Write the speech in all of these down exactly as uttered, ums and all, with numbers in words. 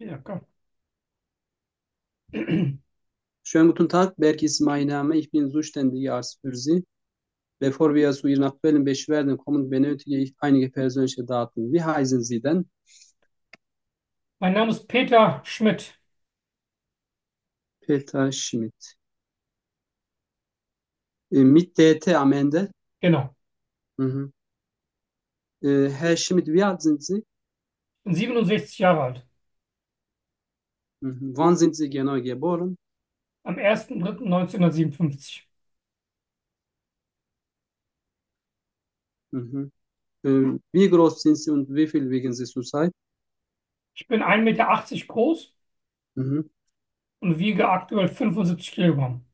Ja, komm. Schönen guten Tag, Berk ist mein Name. Ich bin zuständiger Arzt für Sie. Bevor wir zu Ihren aktuellen Beschwerden kommen, benötige ich einige persönliche Daten. Wie heißen Sie denn? Mein Name ist Peter Schmidt. Peter Schmidt. Äh, Mit D T am Ende. Genau. Mhm. Äh, Herr Schmidt, wie alt sind Sie? Ich bin siebenundsechzig Jahre alt. Mhm. Wann sind Sie genau geboren? Am ersten dritten neunzehnhundertsiebenundfünfzig. Mhm. Äh, Wie groß sind Sie und wie viel wiegen Sie zurzeit? Ich bin ein Meter achtzig groß Mhm. und wiege aktuell fünfundsiebzig Kilogramm.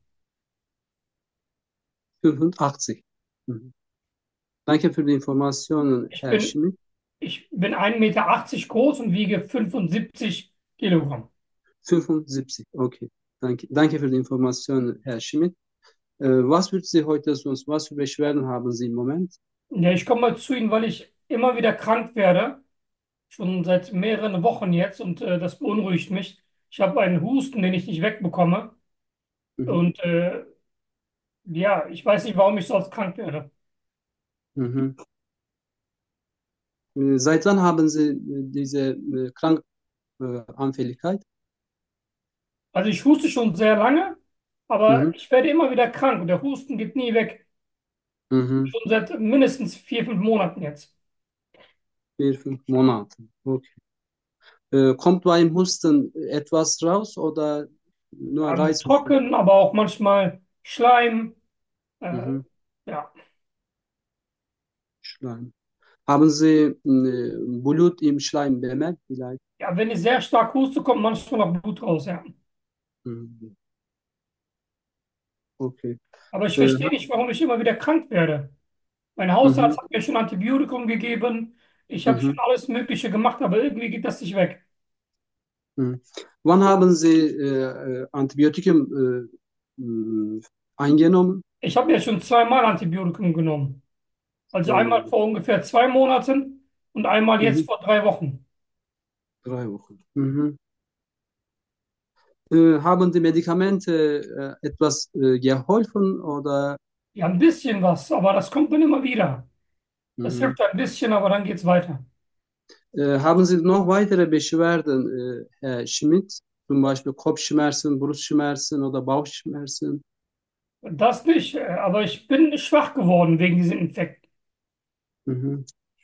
fünfundachtzig. Mhm. Danke für die Informationen, Ich Herr bin, Schmidt. ich bin ein Meter achtzig groß und wiege fünfundsiebzig Kilogramm. fünfundsiebzig, okay. Danke, danke für die Informationen, Herr Schmidt. Äh, was wird Sie heute sonst, was für Beschwerden haben Sie im Moment? Ja, ich komme mal zu Ihnen, weil ich immer wieder krank werde. Schon seit mehreren Wochen jetzt und äh, das beunruhigt mich. Ich habe einen Husten, den ich nicht wegbekomme. Mhm. Und äh, ja, ich weiß nicht, warum ich so oft krank werde. Mhm. Äh, seit wann haben Sie äh, diese äh, Krankanfälligkeit? Also ich huste schon sehr lange, aber Mhm. ich werde immer wieder krank und der Husten geht nie weg. Mhm. Schon seit mindestens vier, fünf Monaten jetzt. Vier, fünf Monate. Okay. Äh, kommt beim Husten etwas raus oder nur Ähm, Reizhusten? trocken, aber auch manchmal Schleim. Äh, Mhm. ja. Schleim. Haben Sie äh, Blut im Schleim bemerkt vielleicht? Ja, wenn ich sehr stark huste, kommt manchmal noch Blut raus, ja. Mhm. Okay. Aber ich Äh, verstehe nicht, warum ich immer wieder krank werde. Mein mhm. Hausarzt hat mir schon Antibiotikum gegeben. Ich habe schon Mhm. alles Mögliche gemacht, aber irgendwie geht das nicht weg. Mhm. Wann haben Sie äh, äh, Antibiotikum äh, mh, eingenommen? Ich habe ja schon zweimal Antibiotikum genommen. Also einmal Zweimal. vor ungefähr zwei Monaten und einmal jetzt Mhm. vor drei Wochen. Drei Wochen. Mhm. Äh, haben die Medikamente äh, etwas äh, geholfen oder Ja, ein bisschen was, aber das kommt dann immer wieder. Das mhm. hilft ein bisschen, aber dann geht's weiter. Äh, haben Sie noch weitere Beschwerden, äh, Herr Schmidt? Zum Beispiel Kopfschmerzen, Brustschmerzen oder Bauchschmerzen? Das nicht, äh, aber ich bin schwach geworden wegen diesem Infekt. Mhm.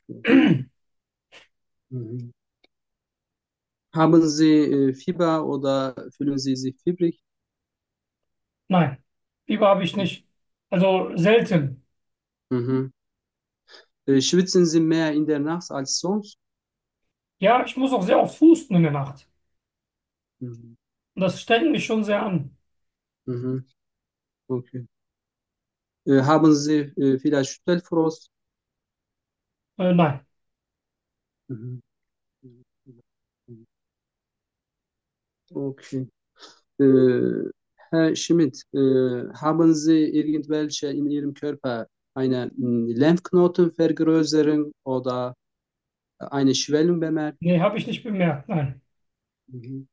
Mhm. Haben Sie äh, Fieber oder fühlen Sie sich fiebrig? Nein, Fieber habe ich nicht. Also selten. Mhm. Äh, schwitzen Sie mehr in der Nacht als sonst? Ja, ich muss auch sehr oft husten in der Nacht. Mhm. Und das strengt mich schon sehr an. Mhm. Okay. Äh, haben Sie äh, vielleicht Schüttelfrost? Äh, nein. Mhm. Okay. Äh, Herr Schmidt, äh, haben Sie irgendwelche in Ihrem Körper eine mh, Lymphknotenvergrößerung oder eine Schwellung bemerkt? Nee, habe ich nicht bemerkt. Nein. Mhm.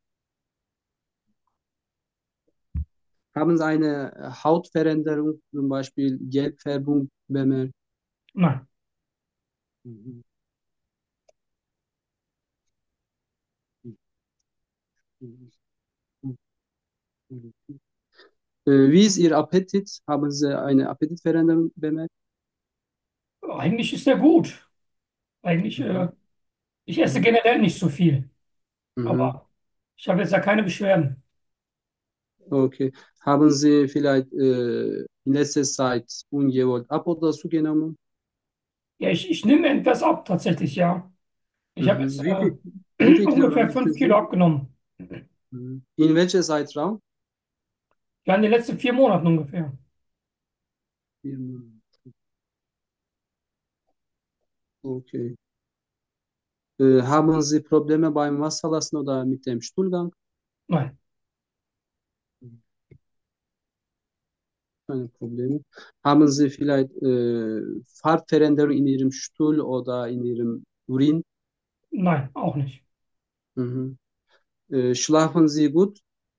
Haben Sie eine äh, Hautveränderung, zum Beispiel Gelbfärbung bemerkt? Nein. Mhm. Äh, wie ist Ihr Appetit? Haben Sie eine Appetitveränderung bemerkt? Eigentlich ist der gut. Eigentlich, Mhm. äh, ich esse Mhm. generell nicht so viel. Mhm. Aber ich habe jetzt ja keine Beschwerden. Okay. Haben Sie vielleicht äh, in letzter Zeit ungewollt ab oder zugenommen? Ja, ich, ich nehme etwas ab, tatsächlich, ja. Ich habe Mhm. jetzt Wie viel, wie äh, viel ungefähr Kilogramm fünf wiegen Kilo Sie? abgenommen. Mhm. In welchem Zeitraum? Ja, in den letzten vier Monaten ungefähr. Vier Monate. Okay. Äh, haben Sie Probleme beim Wasserlassen oder mit dem Stuhlgang? Nein, Mhm. Keine Probleme. Haben Sie vielleicht äh, Farbveränderung in Ihrem Stuhl oder in Ihrem Urin? nein, auch nicht. Mhm. Äh, schlafen Sie gut?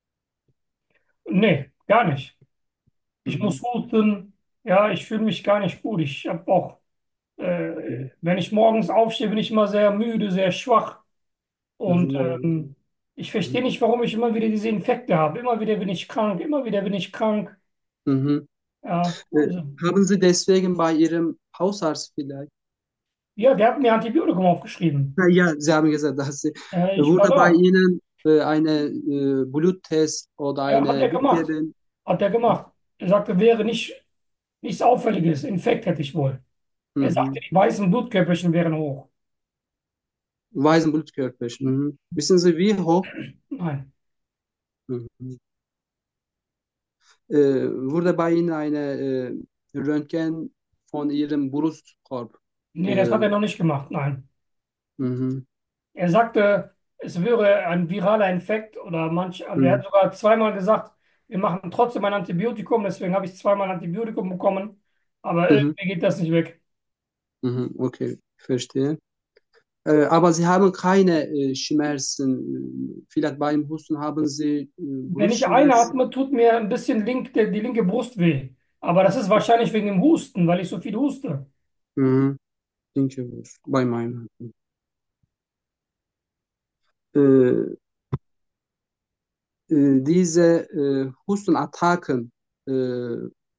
Nee, gar nicht. Ich muss Mhm. husten. Ja, ich fühle mich gar nicht gut. Ich habe auch, äh, Mhm. wenn ich morgens aufstehe, bin ich immer sehr müde, sehr schwach. Und Mhm. ähm, ich verstehe Mhm. nicht, warum ich immer wieder diese Infekte habe. Immer wieder bin ich krank, immer wieder bin ich krank. Mhm. Ja, Äh, also, haben Sie deswegen bei Ihrem Hausarzt vielleicht? ja, der hat mir Antibiotikum aufgeschrieben. Ja, ja, Sie haben gesagt, dass Sie, Äh, ich war wurde bei da. Ihnen äh, eine äh, Bluttest oder Ja, hat eine er gemacht. Bluterhebung? Hat er gemacht. Er sagte, wäre nicht, nichts Auffälliges. Infekt hätte ich wohl. Er sagte, Mhm. die weißen Blutkörperchen wären hoch. Weißen Blutkörperchen. Mhm. Wissen Sie, wie hoch? Nein. Mhm. Äh, wurde bei Ihnen eine äh, Röntgen von Ihrem Brustkorb? Nee, das hat Äh, er noch nicht gemacht. Nein. mhm. Er sagte, es wäre ein viraler Infekt oder manch, also er Mhm. hat sogar zweimal gesagt, wir machen trotzdem ein Antibiotikum, deswegen habe ich zweimal Antibiotikum bekommen, aber Mhm. irgendwie geht das nicht weg. Mhm. Okay, verstehe. Äh, aber Sie haben keine äh, Schmerzen. Äh, Vielleicht beim Husten haben Sie äh, Wenn ich Brustschmerzen. einatme, tut mir ein bisschen link, die, die linke Brust weh. Aber das ist wahrscheinlich wegen dem Husten, weil ich so viel huste. Mhm. Denke ich, bei meinem. Äh, äh, diese äh, Hustenattacken, äh,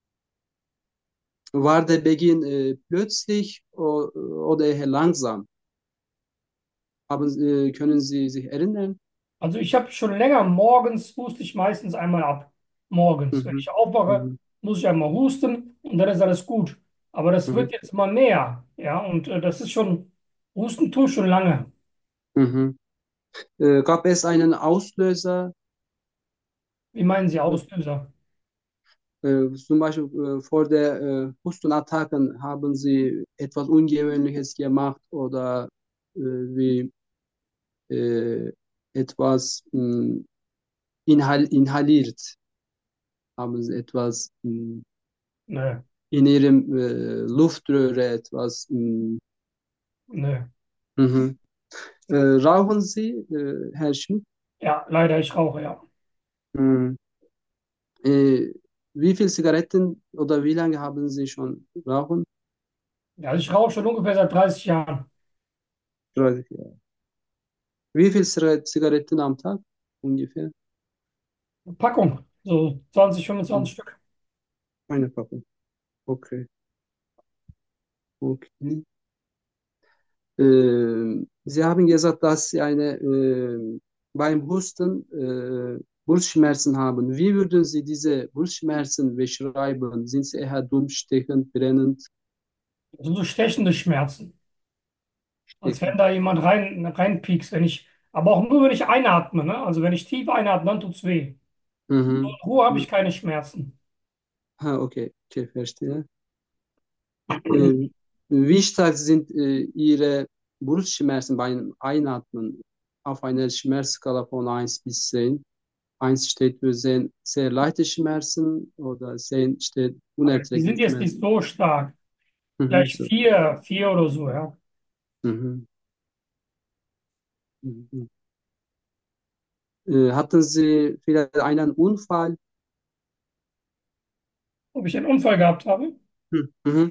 war der Beginn äh, plötzlich o- oder eher langsam? Haben, äh, können Sie sich erinnern? Also ich habe schon länger morgens huste ich meistens einmal ab. Morgens. Wenn Mhm. ich aufwache, Mhm. muss ich einmal husten und dann ist alles gut. Aber das Mhm. wird jetzt immer mehr. Ja, und äh, das ist schon, Husten tue ich schon lange. Mhm. Äh, gab es einen Auslöser? Wie meinen Sie Auslöser? Äh, zum Beispiel äh, vor der äh, Hustenattacken haben Sie etwas Ungewöhnliches gemacht oder äh, wie äh, etwas mh, inhal inhaliert? Haben Sie etwas mh, Nö, in Ihrem äh, Luftröhre etwas? Mh, nö. mhm. Äh, rauchen Sie, äh, Herr Schmidt? Ja, leider, ich rauche, ja. Mhm. Äh, wie viele Zigaretten oder wie lange haben Sie schon rauchen? Ja, also ich rauche schon ungefähr seit dreißig Jahren. dreißig Jahre. Wie viele Ziga- Zigaretten am Tag ungefähr? Eine Packung, so zwanzig, Mhm. fünfundzwanzig Stück. Eine Packung. Okay. Okay. Ähm, Sie haben gesagt, dass Sie eine, äh, beim Husten äh, Brustschmerzen haben. Wie würden Sie diese Brustschmerzen beschreiben? Sind sie eher dumpf, stechend, brennend, Das sind so stechende Schmerzen. Als wenn stechend? da jemand rein, reinpiekst, wenn ich, aber auch nur, wenn ich einatme, ne? Also wenn ich tief einatme, dann tut's weh. So Mhm. in Ruhe habe ich keine Schmerzen. Ha, okay, okay, verstehe. Äh, wie stark sind äh, Ihre Brustschmerzen beim Einatmen auf einer Schmerzskala von eins bis zehn? Eins steht für sehr, sehr leichte Schmerzen oder zehn steht Aber die sind unerträgliche jetzt nicht Schmerzen. so stark. Mhm, Vielleicht so. vier, vier oder so, ja. Mhm. Mhm. Äh, hatten Sie vielleicht einen Unfall? Ob ich einen Unfall gehabt habe? Mhm. Mhm.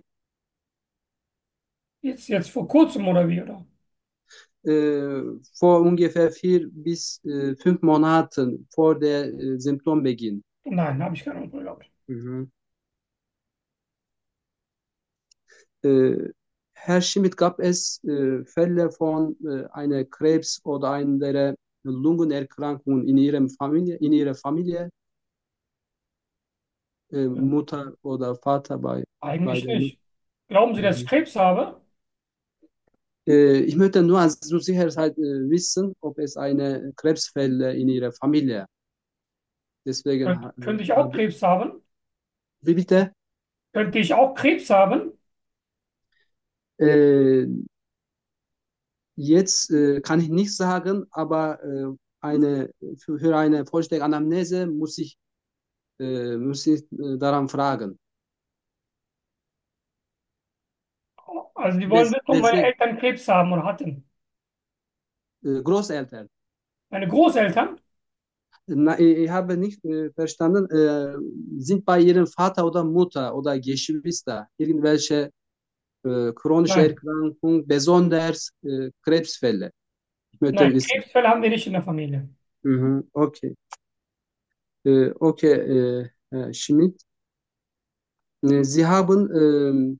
Jetzt, jetzt vor kurzem oder wie, oder? Äh, vor ungefähr vier bis äh, fünf Monaten vor der äh, Symptombeginn. Nein, habe ich keinen Unfall gehabt. Mhm. Äh, Herr Schmidt, gab es äh, Fälle von äh, einer Krebs oder einer Lungenerkrankung in Ihrem Familie, in Ihrer Familie, äh, Mutter oder Vater bei, bei Eigentlich der Mutter? nicht. Glauben Sie, dass ich Mhm. Krebs habe? Äh, ich möchte nur als zur Sicherheit äh, wissen, ob es eine Krebsfälle in Ihrer Familie. Deswegen Könnt, ha- könnte ich auch habe Krebs haben? wie bitte? Könnte ich auch Krebs haben? Äh, jetzt äh, kann ich nicht sagen, aber äh, eine, für, für eine vollständige Anamnese muss ich, äh, muss ich äh, daran fragen. Also Sie wollen Des, wissen, ob meine deswegen, Eltern Krebs haben oder hatten. äh, Großeltern. Meine Großeltern? Na, ich ich habe nicht äh, verstanden, äh, sind bei Ihrem Vater oder Mutter oder Geschwister irgendwelche äh, chronische Nein. Erkrankung, besonders äh, Krebsfälle? Ich möchte Nein, wissen. Krebsfälle haben wir nicht in der Familie. Mhm, okay. Äh, okay, äh, Herr Schmidt, äh, Sie haben ähm,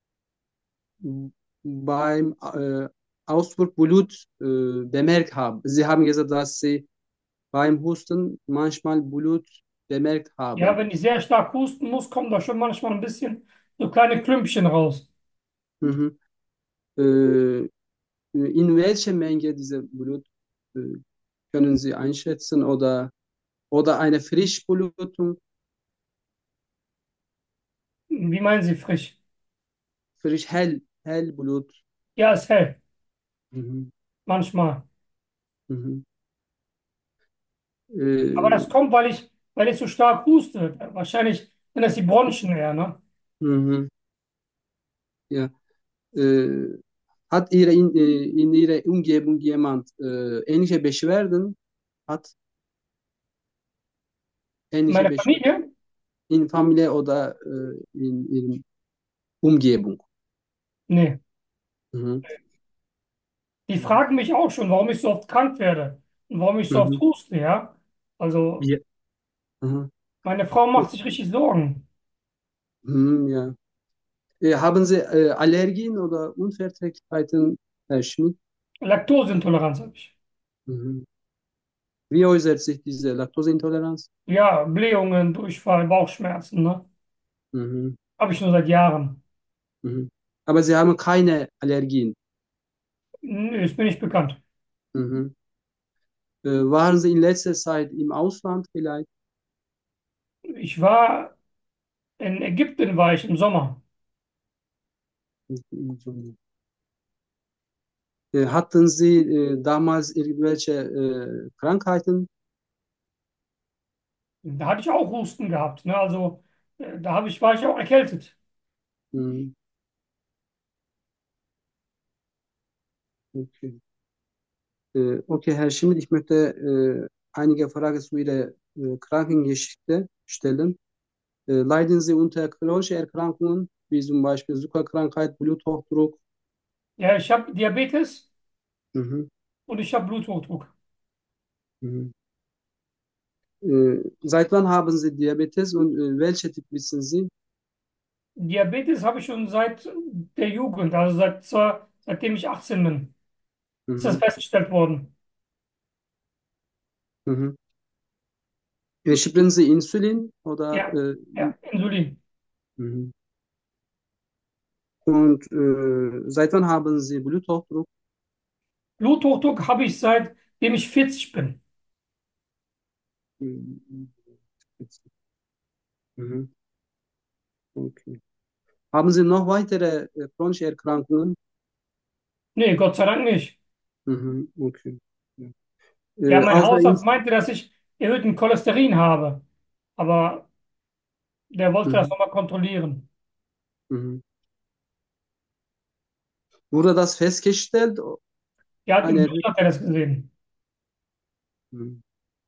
beim äh, Ausdruck Blut äh, bemerkt haben. Sie haben gesagt, dass Sie beim Husten manchmal Blut bemerkt Ja, haben. wenn ich sehr stark husten muss, kommen da schon manchmal ein bisschen so kleine Klümpchen raus. Mhm. Äh, in welcher Menge diese Blut äh, können Sie einschätzen oder, oder eine Frischblutung, Wie meinen Sie frisch? frisch hell, Hellblut? Ja, ist hell. Mhm. Manchmal. Mhm. Aber das Äh, kommt, weil ich, weil ich so stark huste. Wahrscheinlich sind das die Bronchien eher, ne? mhm. Ja. Äh, hat ihre in, äh, in ihrer Umgebung jemand äh, ähnliche Beschwerden? Hat ähnliche Meine Beschwerden Familie? in Familie oder äh, in ihrer Umgebung? Nee. Mhm. Die Mhm. fragen mich auch schon, warum ich so oft krank werde und warum ich so oft Mhm. huste, ja? Also, Ja. Mhm. meine Frau macht sich richtig Sorgen. Mhm, ja. Äh, haben Sie äh, Allergien oder Unverträglichkeiten, Herr Schmidt? Laktoseintoleranz habe ich. Mhm. Wie äußert sich diese Laktoseintoleranz? Ja, Blähungen, Durchfall, Bauchschmerzen, ne? Mhm. Habe ich schon seit Jahren. Mhm. Aber Sie haben keine Allergien. Nö, ist mir nicht bekannt. Mhm. Äh, waren Sie in letzter Zeit im Ausland vielleicht? Ich war in Ägypten, war ich im Sommer. Äh, hatten Sie äh, damals irgendwelche äh, Krankheiten? Da hatte ich auch Husten gehabt, ne? Also, äh, da habe ich, war ich auch erkältet. Mhm. Okay. Äh, okay, Herr Schmidt, ich möchte äh, einige Fragen zu Ihrer äh, Krankengeschichte stellen. Äh, leiden Sie unter chronischen Erkrankungen, wie zum Beispiel Zuckerkrankheit, Bluthochdruck? Ja, ich habe Diabetes Mhm. und ich habe Bluthochdruck. Mhm. Äh, seit wann haben Sie Diabetes und äh, welche Typ wissen Sie? Diabetes habe ich schon seit der Jugend, also seit, zwar, seitdem ich achtzehn bin, ist das Mhm. festgestellt worden. Mhm. Äh, Spritzen Sie Insulin oder Ja, äh, ja, Insulin. mhm. Und äh, seit wann haben Sie Bluthochdruck? Bluthochdruck habe ich seitdem ich vierzig bin. Mhm. Mhm. Okay. Haben Sie noch weitere äh, chronische Erkrankungen? Nee, Gott sei Dank nicht. Mhm. Okay. Ja. Ja, Äh, mein außer Hausarzt Ins meinte, dass ich erhöhten Cholesterin habe, aber der wollte das mhm. nochmal kontrollieren. Mhm. Wurde das festgestellt? Ja, im Eine Blut hat er das gesehen. mhm.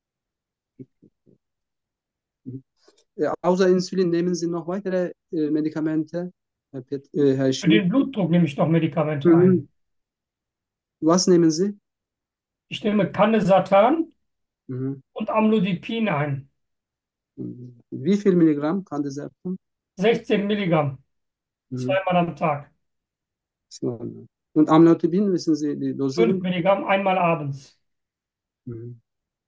Mhm. Äh, außer Insulin nehmen Sie noch weitere äh, Medikamente, Herr, Pet äh, Herr Für Schmidt? den Blutdruck nehme ich noch Medikamente Mhm. ein. Was nehmen Sie? Ich nehme Candesartan Mhm. und Amlodipin ein. Mhm. Wie viel Milligramm kann das sein? sechzehn Milligramm, Mhm. zweimal am Tag. So. Und Amlodipin, wissen Sie die fünf Dosierung? Milligramm, einmal abends. Mhm.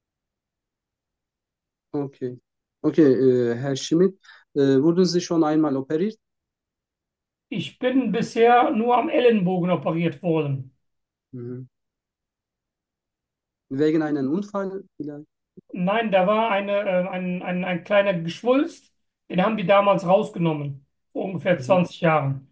Okay. Okay, äh, Herr Schmidt, äh, wurden Sie schon einmal operiert? Ich bin bisher nur am Ellenbogen operiert worden. Mhm. Wegen einem Unfall vielleicht? Nein, da war eine, äh, ein, ein, ein kleiner Geschwulst, den haben die damals rausgenommen, vor ungefähr Mhm. zwanzig Jahren.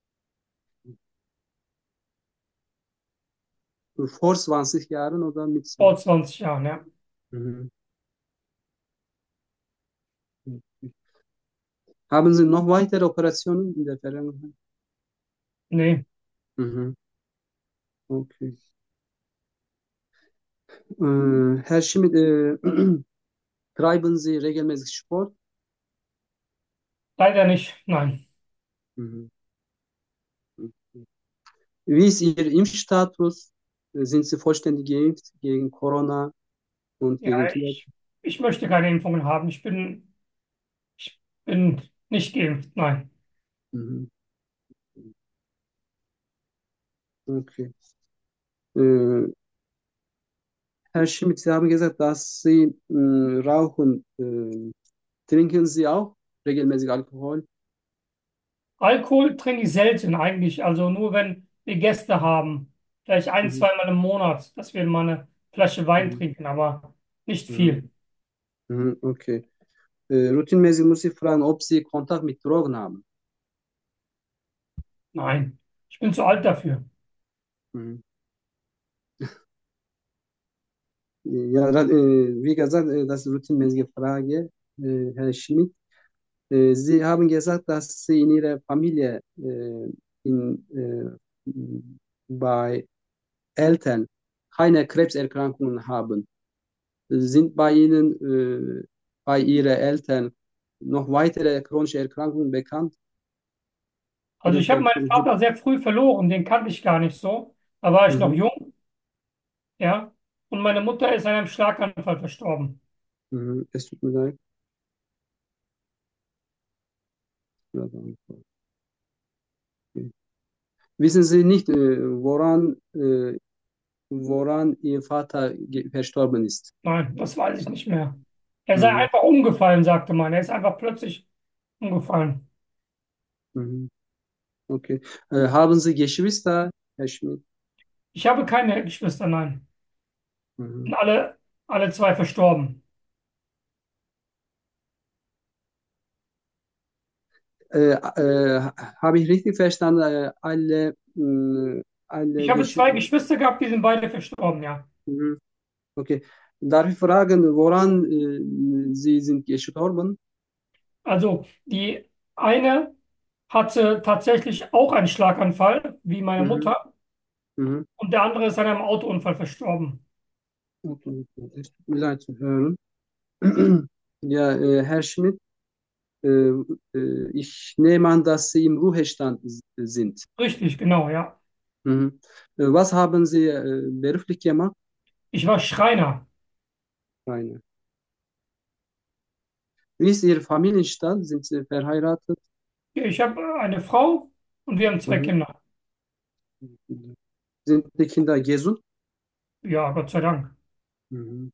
Vor zwanzig Jahren oder mit Vor zwanzig? zwanzig Jahren, ja. Mhm. Haben Sie noch weitere Operationen in der Vergangenheit? Nee. Mhm. Okay. Äh, Herr Schmidt, äh, treiben Sie regelmäßig Sport? Leider nicht, nein. Mhm. Wie ist Ihr Impfstatus? Sind Sie vollständig geimpft gegen Corona und Ja, gegen Tuberkulose? ich, ich möchte keine Impfungen haben. Ich bin, ich bin nicht geimpft, nein. Mhm. Okay. Äh, Herr Schmidt, Sie haben gesagt, dass Sie äh, rauchen. Äh, trinken Sie auch regelmäßig Alkohol? Alkohol trinke ich selten eigentlich, also nur wenn wir Gäste haben. Vielleicht ein, Mhm. zweimal im Monat, dass wir mal eine Flasche Wein Mhm. trinken, aber nicht Mhm. viel. Mhm. Okay. Äh, routinmäßig muss ich fragen, ob Sie Kontakt mit Drogen haben. Nein, ich bin zu alt dafür. Mhm. Ja, da- äh, wie gesagt, äh, das ist eine routinmäßige Frage, äh, Herr Schmidt. Äh, Sie haben gesagt, dass Sie in Ihrer Familie äh, in, äh, bei Eltern keine Krebserkrankungen haben. Sind bei Ihnen, äh, bei Ihren Eltern noch weitere chronische Erkrankungen bekannt? Also ich habe Eventuell meinen können Sie. Vater sehr früh verloren, den kannte ich gar nicht so. Da war ich noch Mhm, jung, ja. Und meine Mutter ist an einem Schlaganfall verstorben. mhm, es tut mir leid. Ja, danke. Okay. Wissen Sie nicht, äh, woran, äh, woran Ihr Vater ge- verstorben ist? Nein, das weiß ich nicht mehr. Er sei Mhm, einfach umgefallen, sagte man. Er ist einfach plötzlich umgefallen. mhm, okay. Äh, haben Sie Geschwister, Herr Schmidt? Ich habe keine Geschwister, nein. Mhm. Sind alle, alle zwei verstorben. Äh, äh, habe ich richtig verstanden? Äh, alle, mh, Ich alle habe zwei Geschwister. Geschwister gehabt, die sind beide verstorben, ja. Mhm. Okay. Darf ich fragen, woran äh, Sie sind gestorben? Also die eine hatte tatsächlich auch einen Schlaganfall, wie meine Mhm. Mutter, Mhm. und der andere ist an einem Autounfall verstorben. Okay. Es tut mir leid zu hören. Ja, äh, Herr Schmidt, äh, äh, ich nehme an, dass Sie im Ruhestand s- sind. Richtig, genau, ja. Mhm. Äh, was haben Sie äh, beruflich gemacht? Ich war Schreiner. Keine. Wie ist Ihr Familienstand? Sind Sie verheiratet? Ich habe eine Frau und wir haben zwei Mhm. Kinder. Sind die Kinder gesund? Ja, Gott sei Dank. Mhm.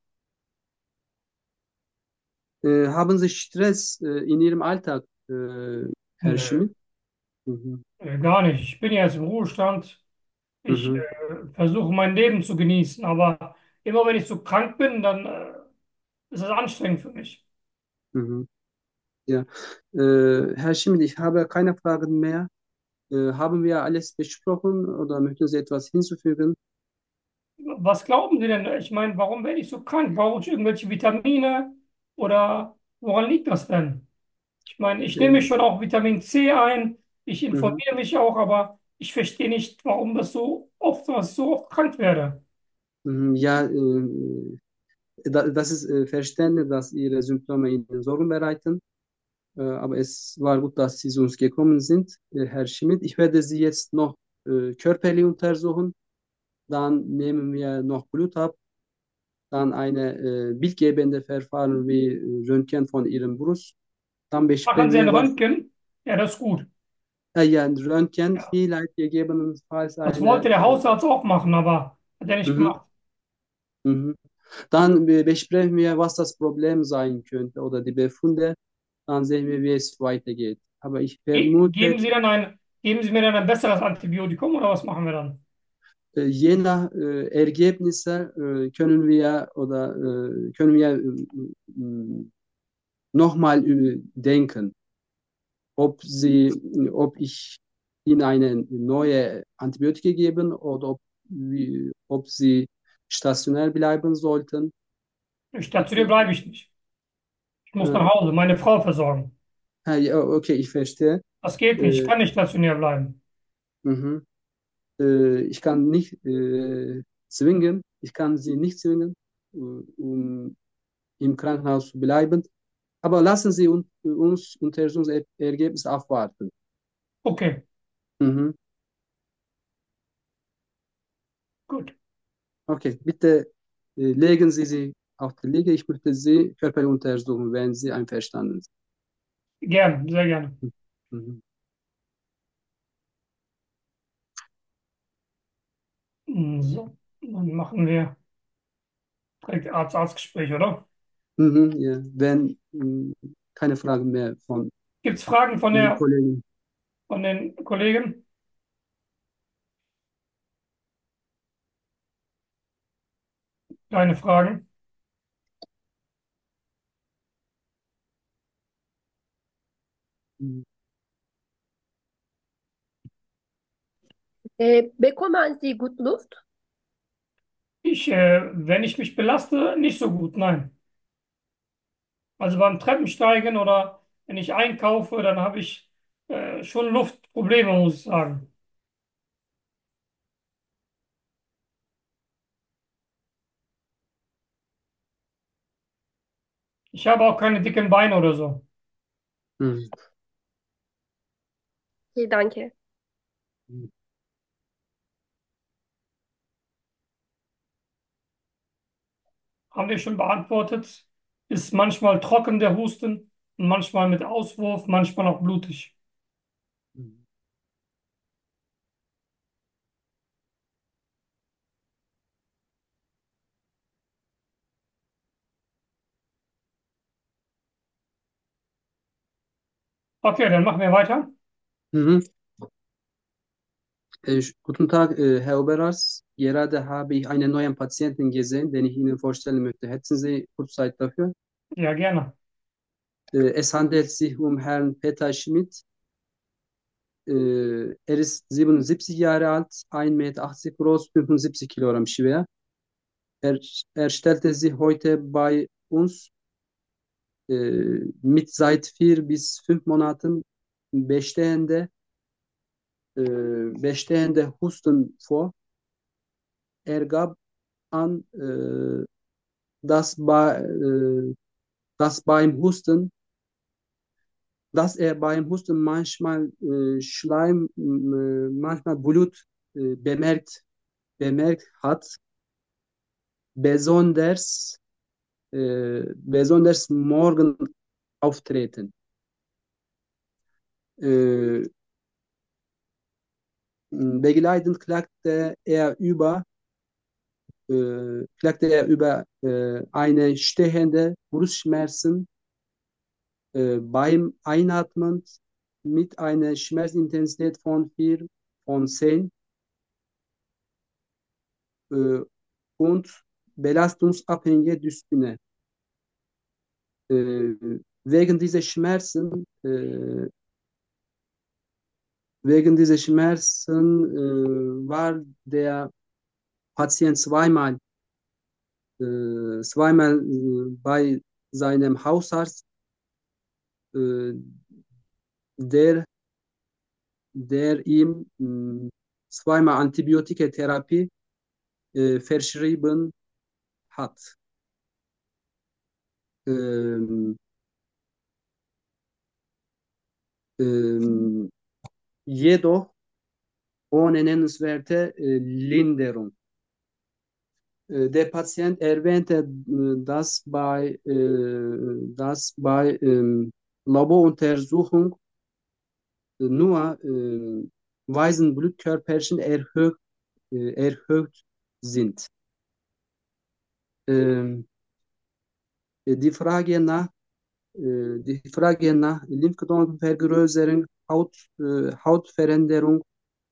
Äh, haben Sie Stress äh, in Ihrem Alltag, äh, Herr Nö, Schmidt? Mhm. äh, gar nicht. Ich bin jetzt im Ruhestand. Ich Mhm. äh, versuche mein Leben zu genießen, aber immer wenn ich so krank bin, dann äh, ist es anstrengend für mich. Mhm. Ja. Äh, Herr Schmidt, ich habe keine Fragen mehr. Äh, haben wir alles besprochen oder möchten Sie etwas hinzufügen? Was glauben Sie denn? Ich meine, warum werde ich so krank? Brauche ich irgendwelche Vitamine oder woran liegt das denn? Ich meine, ich nehme Äh, schon auch Vitamin C ein, ich mhm. informiere mich auch, aber ich verstehe nicht, warum das so oft, dass ich so oft krank werde. Mhm. Ja, äh, da, das ist äh, verständlich, dass Ihre Symptome Ihnen Sorgen bereiten. Äh, aber es war gut, dass Sie zu uns gekommen sind, äh, Herr Schmidt. Ich werde Sie jetzt noch äh, körperlich untersuchen. Dann nehmen wir noch Blut ab. Dann eine äh, bildgebende Verfahren wie äh, Röntgen von Ihrem Brust. Dann Machen besprechen Sie ein wir, was Röntgen? Ja, das ist gut. äh, ja, ein Röntgen, Ja. vielleicht gegebenenfalls Das eine. wollte der Hausarzt auch machen, aber hat er nicht Mhm, gemacht. mhm. Dann be- besprechen wir, was das Problem sein könnte oder die Befunde. Dann sehen wir, wie es weitergeht. Aber ich Ge vermute, geben Sie dann ein, geben Sie mir dann ein besseres Antibiotikum oder was machen wir dann? äh, je nach äh, Ergebnisse äh, können wir oder äh, können wir äh, nochmal denken, ob sie, ob ich ihnen eine neue Antibiotika geben oder ob, wie, ob sie stationär bleiben sollten. Stationär bleibe ich nicht. Ich muss nach Äh, Hause, meine Frau versorgen. ah, ja, okay, ich verstehe. Das geht nicht. Ich Äh, kann nicht stationär bleiben. mhm. Äh, ich kann nicht äh, zwingen, ich kann sie nicht zwingen. äh, um im Krankenhaus zu bleiben. Aber lassen Sie uns, uns Untersuchungsergebnis abwarten. Okay, Mhm. gut. Okay, bitte äh, legen Sie sie auf die Liege. Ich möchte Sie körperlich untersuchen, wenn Sie einverstanden Gerne, sehr gerne. sind. Mhm. Mm, so, dann machen wir direkt Arzt-Arzt-Gespräch, oder? Mhm, ja. Wenn mh, keine Fragen mehr von Gibt es Fragen von den der, Kollegen. von den Kollegen? Keine Fragen? Mhm. Äh, bekommen Sie gut Luft? Ich, äh, wenn ich mich belaste, nicht so gut, nein. Also beim Treppensteigen oder wenn ich einkaufe, dann habe ich äh, schon Luftprobleme, muss ich sagen. Ich habe auch keine dicken Beine oder so. Mhm. Okay, danke. Haben wir schon beantwortet. Ist manchmal trocken der Husten und manchmal mit Auswurf, manchmal auch blutig. Mhm. Okay, dann machen wir weiter. Mhm. Äh, guten Tag, äh, Herr Oberarzt. Gerade habe ich einen neuen Patienten gesehen, den ich Ihnen vorstellen möchte. Hätten Sie kurz Zeit dafür? Ja, gerne. Äh, es handelt sich um Herrn Peter Schmidt. Äh, er ist siebenundsiebzig Jahre alt, ein Meter achtzig groß, fünfundsiebzig Kilogramm schwer. Er, er stellte sich heute bei uns äh, mit seit vier bis fünf Monaten bestehende, äh, bestehende Husten vor. Er gab an, äh, dass, bei, äh, dass beim Husten, dass er beim Husten manchmal äh, Schleim, äh, manchmal Blut äh, bemerkt, bemerkt hat, besonders, äh, besonders morgen auftreten. Äh, begleitend klagte er über äh, klagte er über äh, eine stehende Brustschmerzen äh, beim Einatmen mit einer Schmerzintensität von vier von zehn äh, und belastungsabhängige Dyspnee. Äh, wegen dieser Schmerzen, äh, wegen dieser Schmerzen äh, war der Patient zweimal, äh, zweimal äh, bei seinem Hausarzt, äh, der der ihm mh, zweimal Antibiotikatherapie äh, verschrieben hat. Ähm, ähm, jedoch ohne nennenswerte äh, Linderung. Äh, der Patient erwähnte, äh, dass bei, äh, dass bei ähm, Laboruntersuchung nur äh, weißen Blutkörperchen erhöht, äh, erhöht sind. Ähm, die Frage nach Äh, die Frage nach Lymphknotenvergrößerung, Haut, äh, Hautveränderung,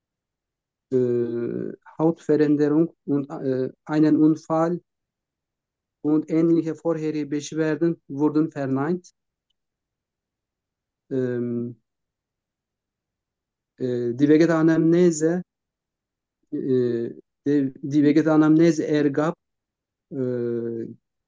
äh, Hautveränderung und äh, einen Unfall und ähnliche vorherige Beschwerden wurden verneint. Ähm, äh, die Vegeta-Anamnese, äh, die, die Vegeta-Anamnese ergab äh,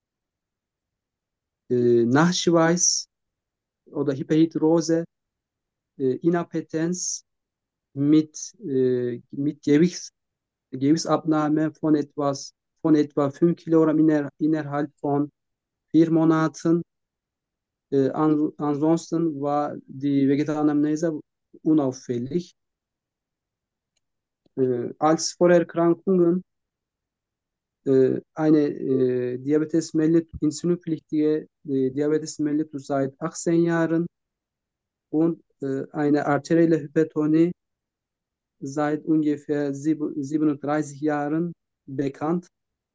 äh, Nachweis oder Hyperhidrose, äh, Inappetenz mit, äh, mit Gewichts Gewichtsabnahme von etwas von etwa fünf Kilogramm inner, innerhalb von vier Monaten. Äh, an, ansonsten war die Vegetalanamnese unauffällig. Äh, als Vorerkrankungen äh, eine äh, Diabetes mellitus, insulinpflichtige äh, Diabetes mellitus seit achtzehn Jahren und äh, eine arterielle Hypertonie seit ungefähr sieben- siebenunddreißig Jahren bekannt.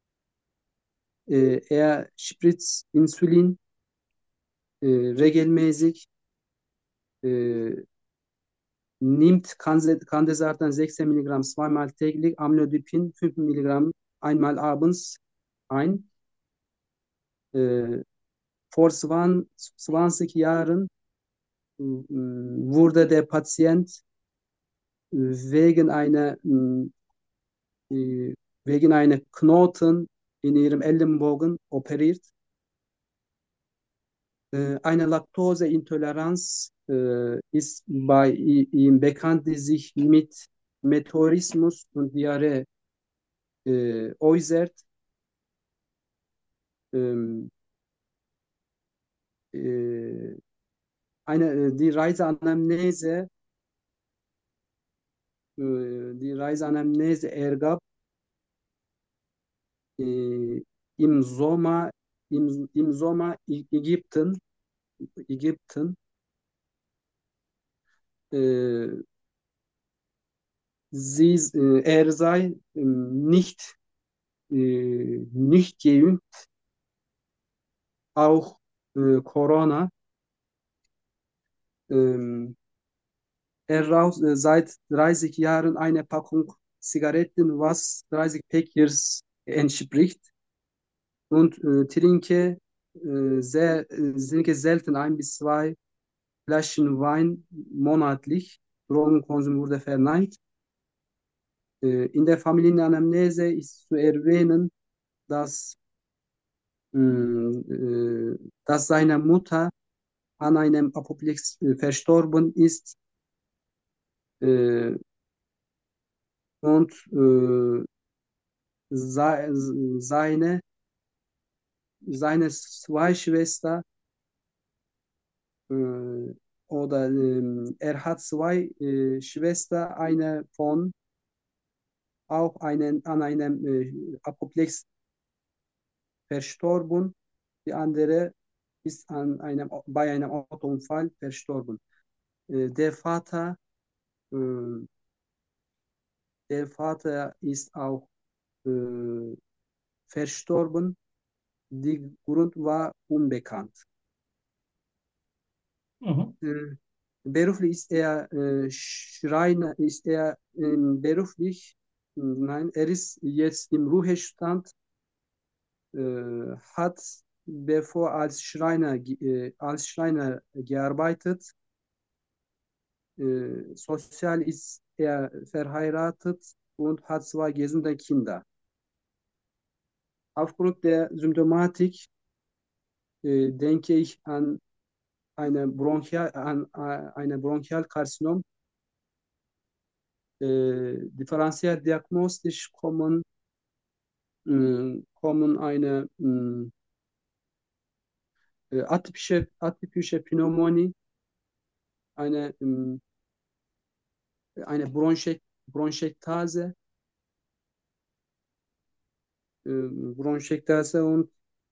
Äh, er spritzt Insulin äh, regelmäßig, äh, nimmt Canse- Candesartan sechzehn Milligramm zweimal täglich, Amlodipin fünf Milligramm einmal abends ein. Äh, vor zwanzig Jahren äh, wurde der Patient wegen einer, äh, wegen einer Knoten in ihrem Ellenbogen operiert. Äh, eine Laktoseintoleranz äh, ist bei i- ihm bekannt, die sich mit Meteorismus und Diarrhoe äh, äußert. Ähm, äh, eine, äh, die Reiseanamnese, äh, die Reiseanamnese ergab äh, im Sommer, im, im Sommer Ä- Ägypten, Ägypten äh, sie, äh, er sei äh, nicht, äh, nicht geimpft, auch äh, Corona. Ähm, er raucht äh, seit dreißig Jahren eine Packung Zigaretten, was dreißig Packers entspricht. Und äh, trinke, äh, sehr, äh, trinke selten ein bis zwei Flaschen Wein monatlich. Drogenkonsum wurde verneint. Äh, in der Familienanamnese ist zu erwähnen, dass, mh, äh, dass seine Mutter an einem Apoplex äh, verstorben ist äh, und äh, sei- seine, seine zwei Schwestern äh, oder ähm, er hat zwei äh, Schwestern, eine von auch einen, an einem äh, Apoplex verstorben, die andere ist an einem, bei einem Autounfall verstorben. Äh, der Vater, äh, der Vater ist auch äh, verstorben. Der Grund war unbekannt. Mhm. Äh, beruflich ist er äh, Schreiner, ist er ähm, beruflich, nein, er ist jetzt im Ruhestand, äh, hat bevor als Schreiner, äh, als Schreiner gearbeitet. Äh, sozial ist er verheiratet und hat zwei gesunde Kinder. Aufgrund der Symptomatik äh, denke ich an eine Bronchial, an äh, eine Bronchialkarzinom. Äh, differenziell diagnostisch kommen, äh, kommen eine äh, atypische, atypische Pneumonie, eine, äh, eine Bronchek Bronchektase, äh, Bronchektase und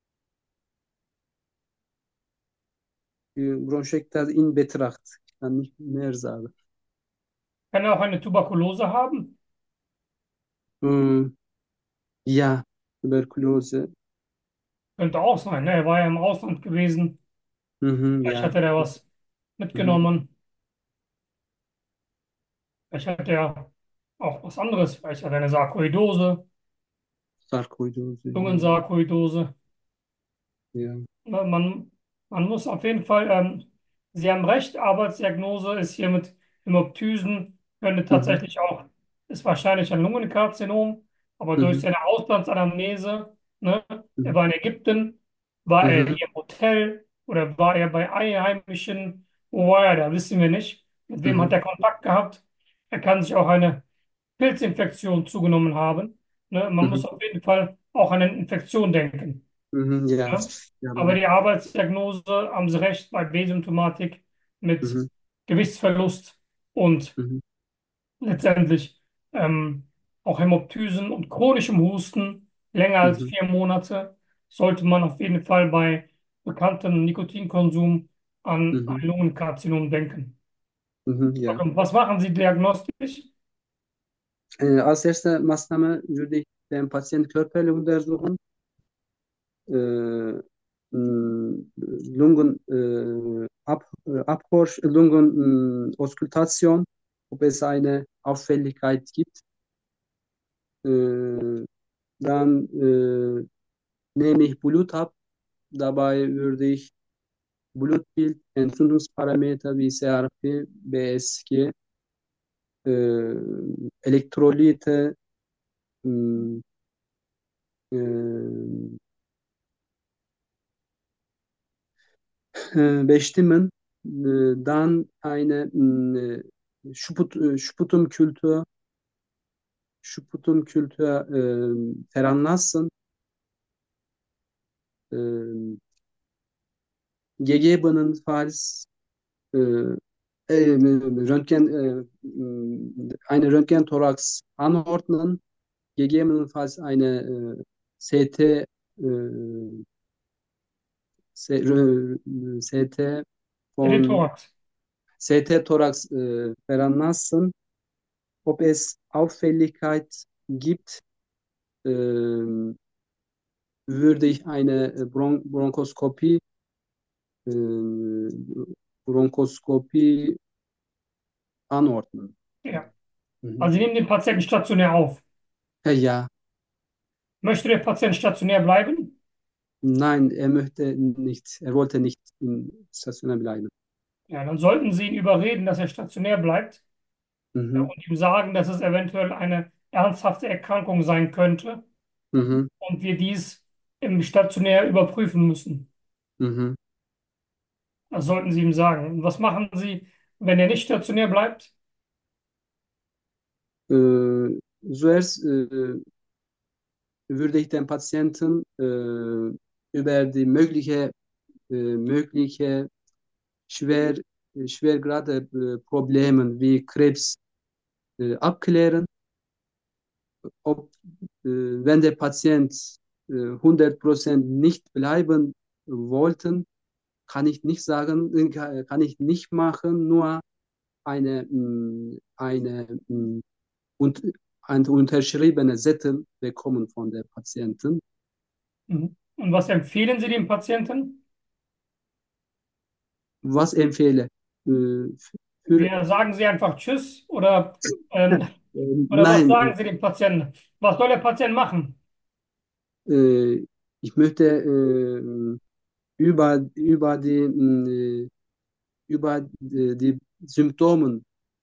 äh, Bronchektase in Betracht. Ich kann nicht mehr sagen. Kann er auch eine Tuberkulose haben? Äh, ja, Tuberkulose. Könnte auch sein, ne? Er war ja im Ausland gewesen. Mhm, Vielleicht ja. hat er da was Mhm. mitgenommen. Vielleicht hat er auch was anderes. Vielleicht hat er eine Sarkoidose, Sarkoidose. Lungensarkoidose. Ja. Ne, Man, man muss auf jeden Fall, ähm, Sie haben recht, Arbeitsdiagnose ist hier mit Hämoptysen, könnte Mhm. tatsächlich auch, ist wahrscheinlich ein Lungenkarzinom, aber durch Mhm. seine Auslandsanamnese, ne, er Mhm. war in Ägypten, war er Mhm. hier im Hotel oder war er bei Einheimischen, wo war er da, wissen wir nicht. Mit wem hat Mhm. er Kontakt gehabt? Er kann sich auch eine Pilzinfektion zugenommen haben. Ne? Man muss Mhm. auf jeden Fall auch an eine Infektion denken. Mhm, ja, Ja? ja, Aber genau. die Arbeitsdiagnose, haben Sie recht, bei B-Symptomatik mit Mhm, Gewichtsverlust und mhm, letztendlich ähm, auch Hämoptysen und chronischem Husten länger als mhm, vier Monate sollte man auf jeden Fall bei bekanntem Nikotinkonsum an ein mhm, Lungenkarzinom denken. mhm, ja. Und was machen Sie diagnostisch? Äh, als erste Maßnahme würde ich den Patienten körperlich untersuchen, äh, mh, Lungen, äh, Ab, äh, Abhorch, Lungen, mh, Auskultation, ob es eine Auffälligkeit gibt. Äh, dann äh, nehme ich Blut ab. Dabei würde ich Blutbild, Entzündungsparameter wie C R P, B S G, äh, Elektrolyte mh, äh, äh, bestimmen. Äh, dann eine mh, Sput, äh, Sputumkültur, Sputumkültur äh, veranlassen. Äh, Gegebenenfalls äh, äh, Röntgen, äh, mh, eine Röntgentorax anordnen, gegebenenfalls eine äh, C T, äh, C- äh, C T von Thorax. C T-Thorax äh, veranlassen, ob es Auffälligkeit gibt, äh, würde ich eine äh, Bron Bronchoskopie, äh, Bronchoskopie anordnen. Ja. Mhm. Also Sie nehmen den Patienten stationär auf. Ja, ja, Möchte der Patient stationär bleiben? nein, er möchte nicht, er wollte nicht in stationär bleiben. Ja, dann sollten Sie ihn überreden, dass er stationär bleibt, ja, Mhm. und ihm sagen, dass es eventuell eine ernsthafte Erkrankung sein könnte Mhm. und wir dies im Stationär überprüfen müssen. Mhm. Das sollten Sie ihm sagen. Und was machen Sie, wenn er nicht stationär bleibt? Äh, zuerst äh, würde ich den Patienten äh, über die mögliche, äh, mögliche schwer, schwergrade äh, Probleme wie Krebs äh, abklären. Ob, äh, wenn der Patient äh, hundert Prozent nicht bleiben wollten, kann ich nicht sagen, äh, kann ich nicht machen, nur eine, mh, eine, mh, und, ein unterschriebene Zettel bekommen von der Patienten. Mhm. Und was empfehlen Sie dem Patienten? Was empfehle? Äh, für, Wir sagen Sie einfach Tschüss oder, äh, ähm, oder was nein, sagen Sie dem Patienten? Was soll der Patient machen? äh, ich möchte äh, über, über die, äh, über die, die Symptome,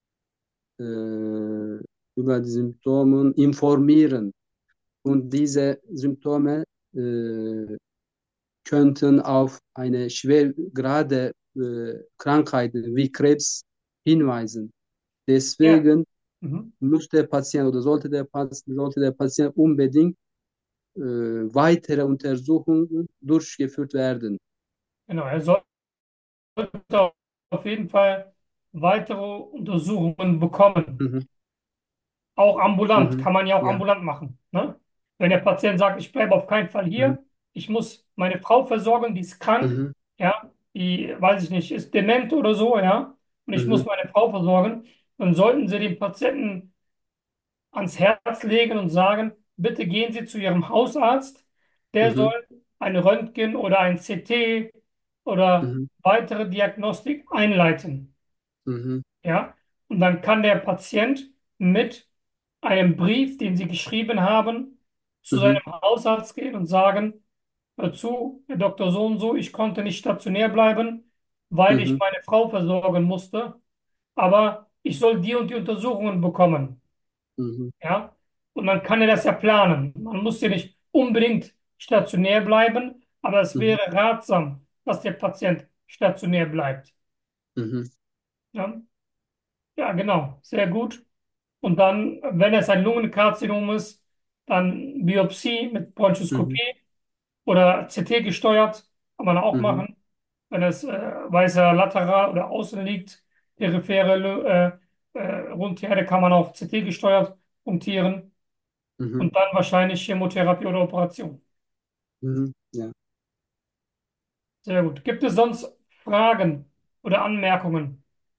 äh, über die Symptome informieren. Und diese Symptome äh, könnten auf eine schwergrade äh, Krankheit wie Krebs hinweisen. Ja. Deswegen Mhm. muss der Patient oder sollte der Patient, sollte der Patient unbedingt äh, weitere Untersuchungen durchgeführt werden. Genau, er sollte auf jeden Fall weitere Untersuchungen bekommen. Mhm, Auch ambulant, mhm, kann man ja auch ja, ambulant machen. Ne? Wenn der Patient sagt, ich bleibe auf keinen Fall mhm, hier, ich muss meine Frau versorgen, die ist krank, mhm, ja, die, weiß ich nicht, ist dement oder so, ja, und ich muss mhm, meine Frau versorgen, dann sollten Sie den Patienten ans Herz legen und sagen, bitte gehen Sie zu Ihrem Hausarzt, der mhm, soll eine Röntgen oder ein C T oder mhm, weitere Diagnostik einleiten. mhm, Ja? Und dann kann der Patient mit einem Brief, den Sie geschrieben haben, zu mhm, seinem Hausarzt gehen und sagen, hör zu, Herr Doktor so und so, ich konnte nicht stationär bleiben, weil ich mhm, meine Frau versorgen musste, aber ich soll die und die Untersuchungen bekommen. mhm, Ja? Und dann kann er das ja planen. Man muss ja nicht unbedingt stationär bleiben, aber es mhm, wäre ratsam, dass der Patient stationär bleibt. mhm, Ja, ja, genau, sehr gut. Und dann, wenn es ein Lungenkarzinom ist, Dann Biopsie mit Mhm. Bronchoskopie oder C T gesteuert, kann man auch Mhm. machen. Wenn es äh, weißer lateral oder außen liegt, periphere Lö- äh, äh, Rundherde, kann man auch C T gesteuert punktieren Mhm. und dann wahrscheinlich Chemotherapie oder Operation. Mhm. Ja. Sehr gut. Gibt es sonst Fragen oder Anmerkungen?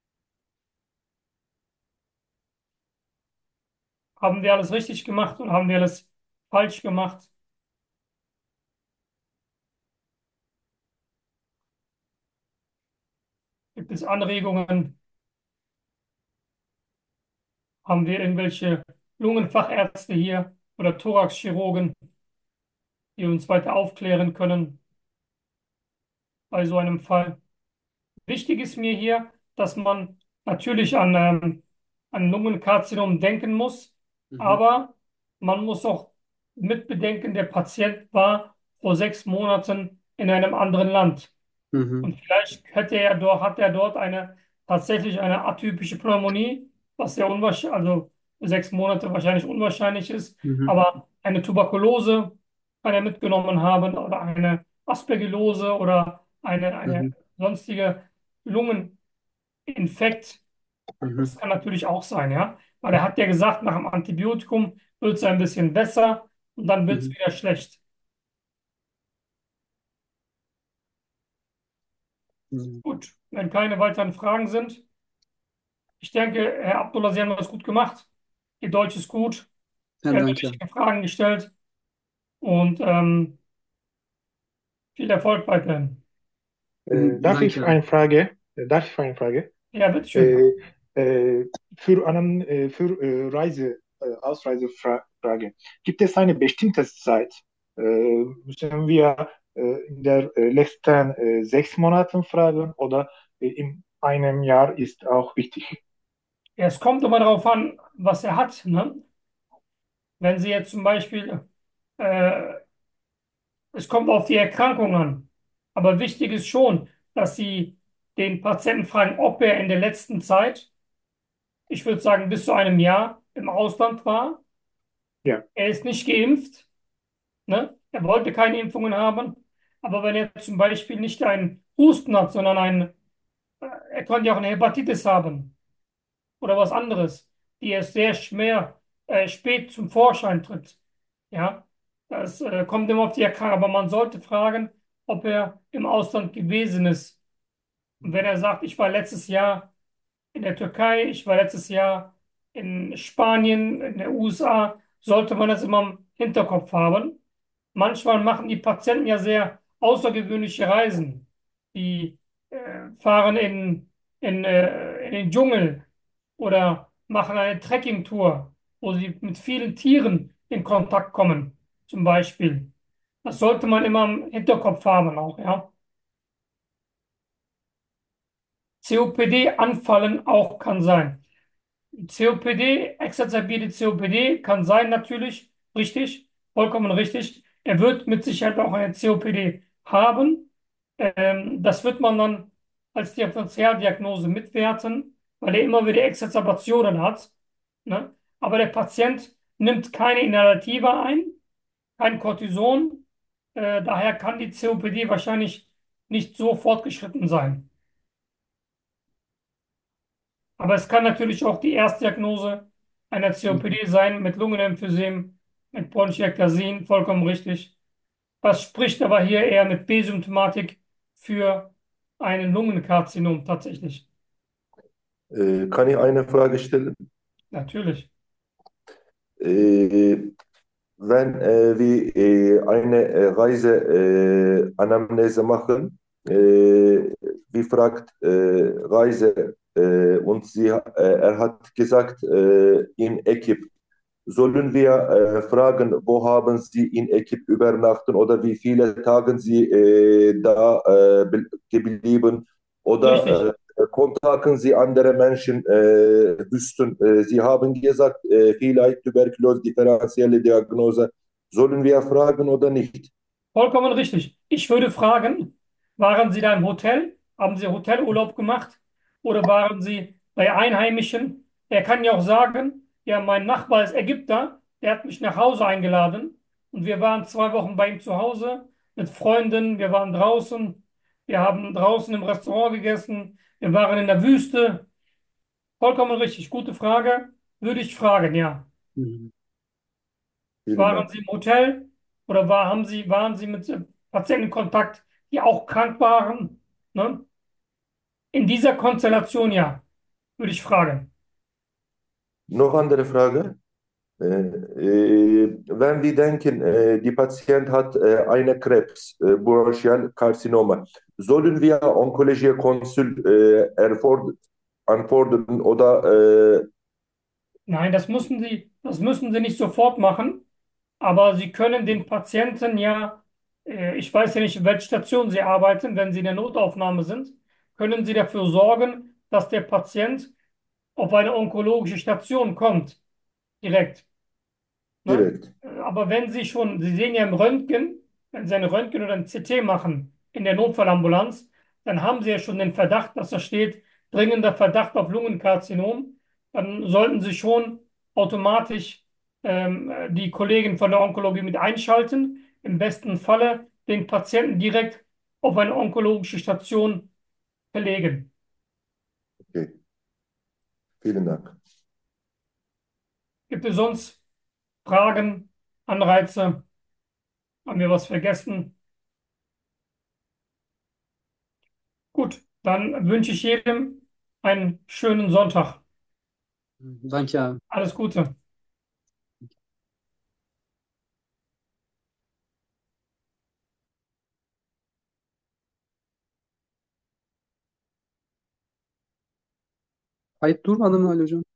Haben wir alles richtig gemacht oder haben wir alles falsch gemacht? Gibt es Anregungen? Haben wir irgendwelche Lungenfachärzte hier oder Thoraxchirurgen, die uns weiter aufklären können bei so einem Fall? Wichtig ist mir hier, dass man natürlich an, ähm, an Lungenkarzinom denken muss, Mhm. aber man muss auch mitbedenken, der Patient war vor sechs Monaten in einem anderen Land. Mhm. Und vielleicht hätte er dort, hat er dort eine, tatsächlich eine atypische Pneumonie, was sehr unwahrscheinlich, also sechs Monate wahrscheinlich unwahrscheinlich ist, Mhm. aber eine Tuberkulose kann er mitgenommen haben oder eine Aspergillose oder eine, eine Mhm. sonstige Lungeninfekt. Mhm. Das kann natürlich auch sein, ja. Weil er hat ja gesagt, nach dem Antibiotikum wird es ein bisschen besser und dann wird es Mhm. wieder schlecht. Mhm. Gut, wenn keine weiteren Fragen sind. Ich denke, Herr Abdullah, Sie haben das gut gemacht. Ihr Deutsch ist gut. Sie Vielen haben die Dank, ja. richtigen Fragen gestellt und ähm, viel Erfolg weiterhin. Äh, Mhm. darf ich Danke. eine Frage? Äh, darf ich eine Frage? Ja, bitteschön. Äh, äh, für einen äh, für äh, Reise, äh, Ausreisefrage. Gibt es eine bestimmte Zeit? Äh, müssen wir äh, in der äh, letzten äh, sechs Monaten fragen oder äh, in einem Jahr ist auch wichtig? Ja, es kommt immer darauf an, was er hat. Ne? Wenn Sie jetzt zum Beispiel, äh, es kommt auf die Erkrankung an. Aber wichtig ist schon, dass Sie den Patienten fragen, ob er in der letzten Zeit, ich würde sagen bis zu einem Jahr, im Ausland war. Ja, Er ist nicht geimpft. Ne? Er wollte keine Impfungen haben. Aber wenn er zum Beispiel nicht einen Husten hat, sondern einen, er könnte ja auch eine Hepatitis haben oder was anderes, die erst sehr schwer, äh, spät zum Vorschein tritt. Ja, das äh, kommt immer auf die Erkrankung. Aber man sollte fragen, ob er im Ausland gewesen ist. Und wenn er sagt, ich war letztes Jahr in der Türkei, ich war letztes Jahr in Spanien, in der U S A, sollte man das immer im Hinterkopf haben. Manchmal machen die Patienten ja sehr außergewöhnliche Reisen. Die äh, fahren in, in, äh, in den Dschungel oder machen eine Trekkingtour, wo sie mit vielen Tieren in Kontakt kommen, zum Beispiel. Das sollte man immer im Hinterkopf haben auch, ja. C O P D anfallen auch kann sein. C O P D, exacerbierte C O P D kann sein natürlich, richtig, vollkommen richtig. Er wird mit Sicherheit auch eine C O P D haben. Ähm, das wird man dann als Differentialdiagnose mitwerten, weil er immer wieder Exacerbationen hat. Ne? Aber der Patient nimmt keine Inhalativa ein, kein Cortison. Äh, daher kann die C O P D wahrscheinlich nicht so fortgeschritten sein. Aber es kann natürlich auch die Erstdiagnose einer Mhm. C O P D sein mit Lungenemphysem, mit Bronchiektasin, vollkommen richtig. Das spricht aber hier eher mit B-Symptomatik für einen Lungenkarzinom tatsächlich. Äh, kann ich eine Frage stellen? Natürlich. Äh, wenn äh, wir äh, eine äh, Reiseanamnese äh, Anamnese machen, äh, wie fragt äh, Reise äh, und sie, äh, er hat gesagt, äh, in Ekip. Sollen wir äh, fragen, wo haben Sie in Ekip übernachten oder wie viele Tage Sie äh, da äh, be- geblieben oder Richtig. äh, kontakten Sie andere Menschen, äh, wüssten, äh, Sie haben gesagt, äh, vielleicht Tuberkulose, differenzielle Diagnose. Sollen wir fragen oder nicht? Vollkommen richtig. Ich würde fragen, waren Sie da im Hotel? Haben Sie Hotelurlaub gemacht? Oder waren Sie bei Einheimischen? Er kann ja auch sagen, ja, mein Nachbar ist Ägypter Der hat mich nach Hause eingeladen und wir waren zwei Wochen bei ihm zu Hause mit Freunden. Wir waren draußen. Wir haben draußen im Restaurant gegessen. Wir waren in der Wüste. Vollkommen richtig. Gute Frage. Würde ich fragen, ja. Mhm. Vielen Waren Dank. Sie im Hotel oder war, haben Sie, waren Sie mit äh, Patienten in Kontakt, die auch krank waren? Ne? In dieser Konstellation, ja, würde ich fragen. Noch andere Frage? Äh, äh, wenn wir denken, äh, die Patient hat äh, eine Krebs, äh, Bronchialkarzinoma, sollen wir onkologische Konsul äh, erford- anfordern oder äh, Nein, das müssen Sie, das müssen Sie nicht sofort machen, aber Sie können den Patienten ja, äh, ich weiß ja nicht, in welcher Station Sie arbeiten, wenn Sie in der Notaufnahme sind, können Sie dafür sorgen, dass der Patient auf eine onkologische Station kommt, direkt. Ne? direkt? Äh, Aber wenn Sie schon, Sie sehen ja im Röntgen, wenn Sie eine Röntgen oder ein C T machen in der Notfallambulanz, dann haben Sie ja schon den Verdacht, dass da steht, dringender Verdacht auf Lungenkarzinom. Dann sollten Sie schon automatisch ähm, die Kollegen von der Onkologie mit einschalten. Im besten Falle den Patienten direkt auf eine onkologische Station verlegen. Okay, vielen Dank. Gibt es sonst Fragen, Anreize? Haben wir was vergessen? Gut, dann wünsche ich jedem einen schönen Sonntag. Danke. Alles Gute. Kayıt durmadı mı Ali Hocam?